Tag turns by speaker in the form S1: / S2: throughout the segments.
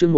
S1: chương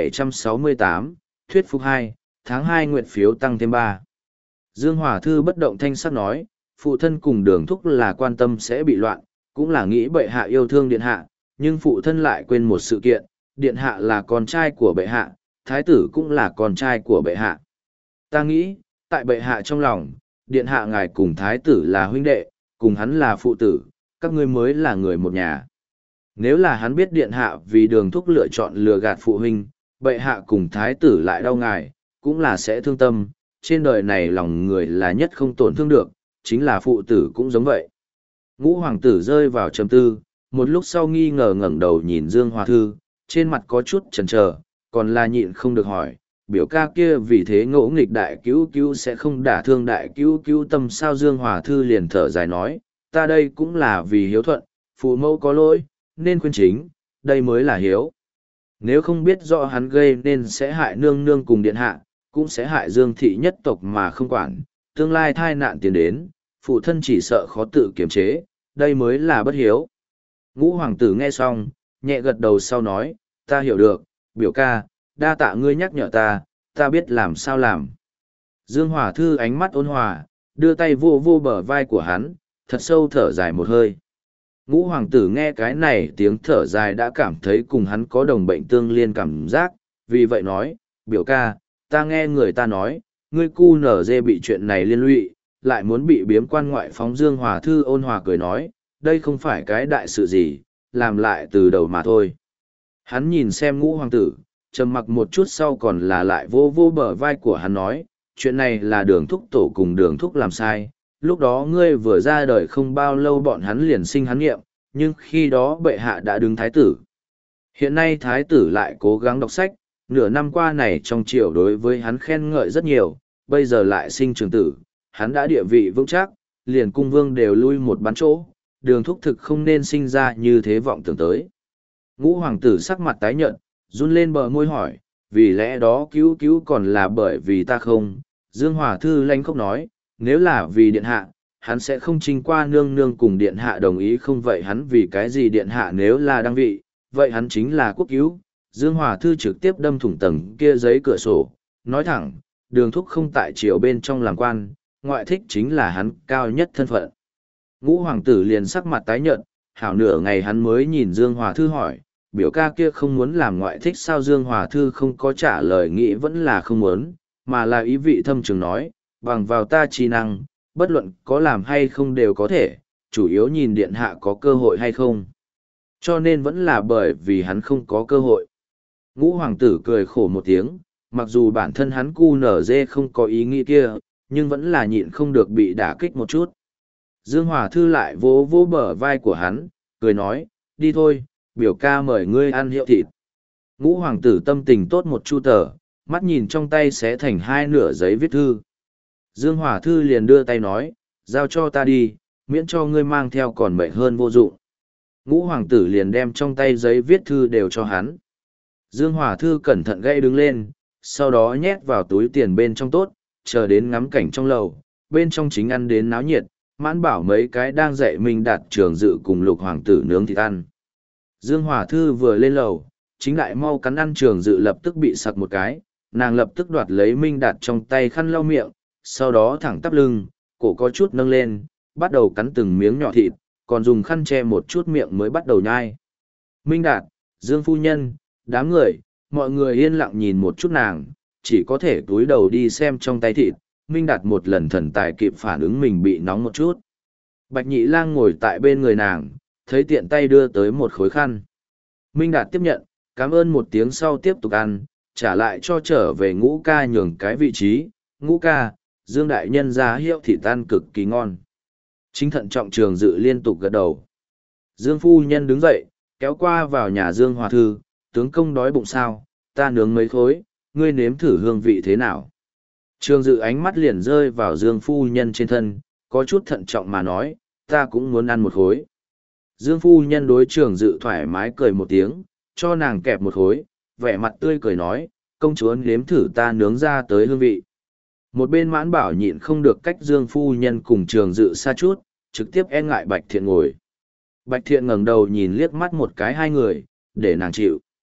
S1: 1768, thuyết phục 2, tháng 2 nguyện phiếu tăng thêm 3. Dương Hòa Thư bất động thanh sắc nói, phụ thân cùng Đường Thúc là quan tâm sẽ bị loạn, cũng là nghĩ bệ hạ yêu thương điện hạ, nhưng phụ thân lại quên một sự kiện, điện hạ là con trai của bệ hạ, thái tử cũng là con trai của bệ hạ. Ta nghĩ, tại bệ hạ trong lòng, điện hạ ngài cùng thái tử là huynh đệ, cùng hắn là phụ tử, các ngươi mới là người một nhà. Nếu là hắn biết điện hạ vì Đường Thúc lựa chọn lừa gạt phụ huynh, bệ hạ cùng thái tử lại đau ngài, cũng là sẽ thương tâm, trên đời này lòng người là nhất không tổn thương được, chính là phụ tử cũng giống vậy. Ngũ hoàng tử rơi vào trầm tư, một lúc sau nghi ngờ ngẩng đầu nhìn Dương Hòa Thư, trên mặt có chút chần chờ, còn là nhịn không được hỏi, biểu ca kia vì thế ngỗ nghịch đại cứu cứu sẽ không đả thương đại cứu cứu tâm sao. Dương Hòa Thư liền thở dài nói, ta đây cũng là vì hiếu thuận, phụ mẫu có lỗi, nên khuyên chính, đây mới là hiếu. Nếu không biết rõ hắn gây nên sẽ hại nương nương cùng điện hạ, cũng sẽ hại Dương thị nhất tộc mà không quản, tương lai thai nạn tiến đến, phụ thân chỉ sợ khó tự kiềm chế, đây mới là bất hiếu. Ngũ hoàng tử nghe xong, nhẹ gật đầu sau nói, ta hiểu được, biểu ca, đa tạ ngươi nhắc nhở ta biết làm sao làm. Dương Hòa Thư ánh mắt ôn hòa, đưa tay vô vô bờ vai của hắn, thật sâu thở dài một hơi. Ngũ hoàng tử nghe cái này tiếng thở dài đã cảm thấy cùng hắn có đồng bệnh tương liên cảm giác, vì vậy nói, biểu ca, ta nghe người ta nói, ngươi cu nở dê bị chuyện này liên lụy, lại muốn bị biếm quan ngoại phóng. Dương Hòa Thư ôn hòa cười nói, đây không phải cái đại sự gì, làm lại từ đầu mà thôi. Hắn nhìn xem ngũ hoàng tử, trầm mặc một chút sau còn là lại vô vô bờ vai của hắn nói, chuyện này là Đường Thúc tổ cùng Đường Thúc làm sai, lúc đó ngươi vừa ra đời không bao lâu bọn hắn liền sinh hắn nghiệm, nhưng khi đó bệ hạ đã đứng thái tử. Hiện nay thái tử lại cố gắng đọc sách, nửa năm qua này trong triều đối với hắn khen ngợi rất nhiều, bây giờ lại sinh trường tử, hắn đã địa vị vững chắc, liền cung vương đều lui một bán chỗ, Đường Thúc thực không nên sinh ra như thế vọng tưởng tới. Ngũ hoàng tử sắc mặt tái nhợt, run lên bờ môi hỏi, vì lẽ đó cứu cứu còn là bởi vì ta không? Dương Hòa Thư lanh khóc nói, nếu là vì điện hạ, hắn sẽ không trinh qua nương nương cùng điện hạ đồng ý, không vậy hắn vì cái gì điện hạ nếu là đăng vị, vậy hắn chính là quốc cứu. Dương Hòa Thư trực tiếp đâm thủng tầng kia giấy cửa sổ, nói thẳng, Đường Thúc không tại triều bên trong làm quan, ngoại thích chính là hắn cao nhất thân phận. Ngũ hoàng tử liền sắc mặt tái nhợt, hảo nửa ngày hắn mới nhìn Dương Hòa Thư hỏi, biểu ca kia không muốn làm ngoại thích sao? Dương Hòa Thư không có trả lời, nghĩ vẫn là không muốn, mà là ý vị thâm trường nói, bằng vào ta trí năng, bất luận có làm hay không đều có thể, chủ yếu nhìn điện hạ có cơ hội hay không. Cho nên vẫn là bởi vì hắn không có cơ hội. Ngũ hoàng tử cười khổ một tiếng, mặc dù bản thân hắn cu nở dê không có ý nghĩ kia, nhưng vẫn là nhịn không được bị đả kích một chút. Dương Hòa Thư lại vỗ vỗ bờ vai của hắn, cười nói, đi thôi, biểu ca mời ngươi ăn hiệu thịt. Ngũ hoàng tử tâm tình tốt một chu tờ, mắt nhìn trong tay xé thành hai nửa giấy viết thư. Dương Hòa Thư liền đưa tay nói, giao cho ta đi, miễn cho ngươi mang theo còn mệt hơn vô dụng. Ngũ hoàng tử liền đem trong tay giấy viết thư đều cho hắn. Dương Hòa Thư cẩn thận gãy đứng lên, sau đó nhét vào túi tiền bên trong tốt, chờ đến ngắm cảnh trong lầu, bên trong chính ăn đến náo nhiệt, Mãn Bảo mấy cái đang dạy mình đặt Trường Dự cùng Lục hoàng tử nướng thịt ăn. Dương Hòa Thư vừa lên lầu, chính lại mau cắn ăn Trường Dự lập tức bị sặc một cái, nàng lập tức đoạt lấy Minh Đạt trong tay khăn lau miệng, sau đó thẳng tắp lưng, cổ có chút nâng lên, bắt đầu cắn từng miếng nhỏ thịt, còn dùng khăn che một chút miệng mới bắt đầu nhai. Minh Đạt, Dương phu nhân, đám người, mọi người yên lặng nhìn một chút nàng, chỉ có thể cúi đầu đi xem trong tay thịt. Minh Đạt một lần thần tài kịp phản ứng mình bị nóng một chút. Bạch Nhị Lang ngồi tại bên người nàng, thấy tiện tay đưa tới một khối khăn. Minh Đạt tiếp nhận, cảm ơn một tiếng sau tiếp tục ăn, trả lại cho trở về Ngũ ca nhường cái vị trí. Ngũ ca, Dương đại nhân ra hiệu thịt ăn cực kỳ ngon. Chính thận trọng Trường Dự liên tục gật đầu. Dương phu nhân đứng dậy, kéo qua vào nhà Dương Hòa Thư, tướng công đói bụng sao, ta nướng mấy khối, ngươi nếm thử hương vị thế nào. Trường Dự ánh mắt liền rơi vào Dương phu nhân trên thân, có chút thận trọng mà nói, ta cũng muốn ăn một khối. Dương phu nhân đối Trường Dự thoải mái cười một tiếng, cho nàng kẹp một khối, vẻ mặt tươi cười nói, công chúa nếm thử ta nướng ra tới hương vị. Một bên Mãn Bảo nhịn không được cách Dương phu nhân cùng Trường Dự xa chút, trực tiếp e ngại Bạch Thiện ngồi. Bạch Thiện ngẩng đầu nhìn liếc mắt một cái hai người, để nàng chịu.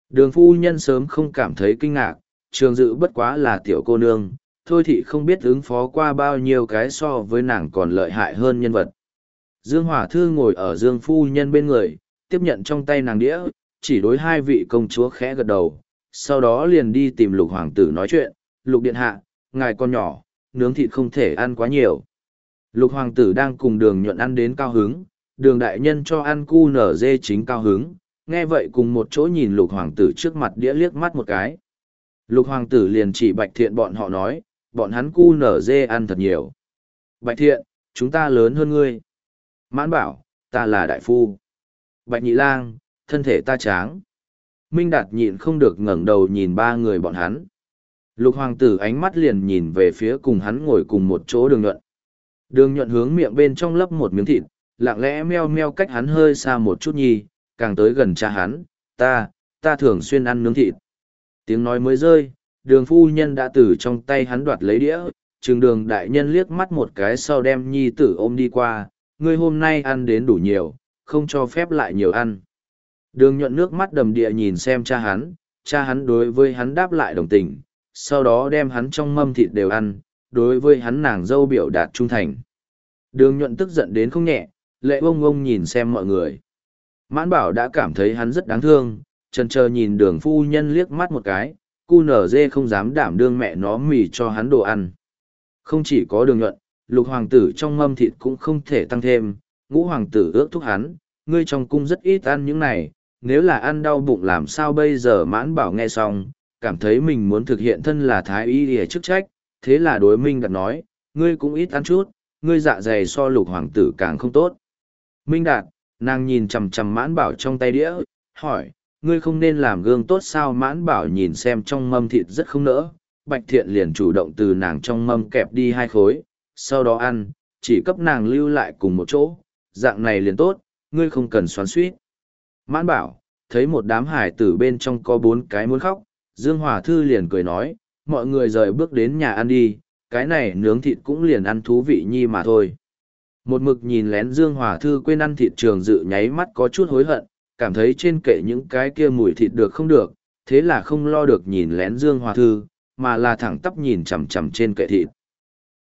S1: Đường phu nhân sớm không cảm thấy kinh ngạc, Trường Dự bất quá là tiểu cô nương, thôi thì không biết ứng phó qua bao nhiêu cái so với nàng còn lợi hại hơn nhân vật. Dương Hòa Thư ngồi ở Dương phu nhân bên người, tiếp nhận trong tay nàng đĩa, chỉ đối hai vị công chúa khẽ gật đầu, sau đó liền đi tìm Lục hoàng tử nói chuyện. Lục điện hạ, ngài con nhỏ, nướng thịt không thể ăn quá nhiều. Lục hoàng tử đang cùng Đường Nhuận ăn đến cao hứng, Đường đại nhân cho ăn cu nở dê chính cao hứng, nghe vậy cùng một chỗ nhìn Lục hoàng tử trước mặt đĩa liếc mắt một cái. Lục hoàng tử liền chỉ Bạch Thiện bọn họ nói, bọn hắn cu nở dê ăn thật nhiều. Bạch Thiện, chúng ta lớn hơn ngươi. Mãn Bảo, ta là đại phu. Bạch Nhị Lang, thân thể ta tráng. Minh Đạt nhịn không được ngẩng đầu nhìn ba người bọn hắn. Lục hoàng tử ánh mắt liền nhìn về phía cùng hắn ngồi cùng một chỗ Đường Nhuận. Đường Nhuận hướng miệng bên trong lấp một miếng thịt, lặng lẽ meo meo cách hắn hơi xa một chút nhi, càng tới gần cha hắn, ta thường xuyên ăn nướng thịt. Tiếng nói mới rơi, Đường phu nhân đã từ trong tay hắn đoạt lấy đĩa, Trường Đường đại nhân liếc mắt một cái sau đem nhi tử ôm đi qua, ngươi hôm nay ăn đến đủ nhiều, không cho phép lại nhiều ăn. Đường Nhuận nước mắt đầm địa nhìn xem cha hắn đối với hắn đáp lại đồng tình, sau đó đem hắn trong mâm thịt đều ăn, đối với hắn nàng dâu biểu đạt trung thành. Đường Nhuận tức giận đến không nhẹ, lệ bông bông nhìn xem mọi người. Mãn Bảo đã cảm thấy hắn rất đáng thương, chần chờ nhìn Đường phu nhân liếc mắt một cái, cu nở dê không dám đảm đương mẹ nó mì cho hắn đồ ăn. Không chỉ có Đường Nhuận, Lục hoàng tử trong mâm thịt cũng không thể tăng thêm, Ngũ hoàng tử ước thúc hắn, ngươi trong cung rất ít ăn những này, nếu là ăn đau bụng làm sao bây giờ. Mãn Bảo nghe xong, cảm thấy mình muốn thực hiện thân là thái y để chức trách, thế là đối Minh Đạt nói, ngươi cũng ít ăn chút, ngươi dạ dày so Lục hoàng tử càng không tốt. Minh Đạt, nàng nhìn chằm chằm Mãn Bảo trong tay đĩa, hỏi, ngươi không nên làm gương tốt sao? Mãn Bảo nhìn xem trong mâm thịt rất không nỡ, Bạch Thiện liền chủ động từ nàng trong mâm kẹp đi 2 khối, sau đó ăn, chỉ cấp nàng lưu lại cùng một chỗ, dạng này liền tốt, ngươi không cần xoắn xuýt. Mãn Bảo, thấy một đám hải tử bên trong có 4 cái muốn khóc, Dương Hòa Thư liền cười nói, mọi người rời bước đến nhà ăn đi, cái này nướng thịt cũng liền ăn thú vị nhi mà thôi. Một mực nhìn lén Dương Hòa Thư quên ăn thịt Trường Dự nháy mắt có chút hối hận, cảm thấy trên kệ những cái kia mùi thịt được không được, thế là không lo được nhìn lén Dương Hòa Thư, mà là thẳng tắp nhìn chằm chằm trên kệ thịt.